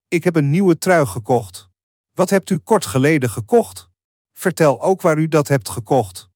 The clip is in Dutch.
Ik heb een nieuwe trui gekocht. Wat hebt u kort geleden gekocht? Vertel ook waar u dat hebt gekocht.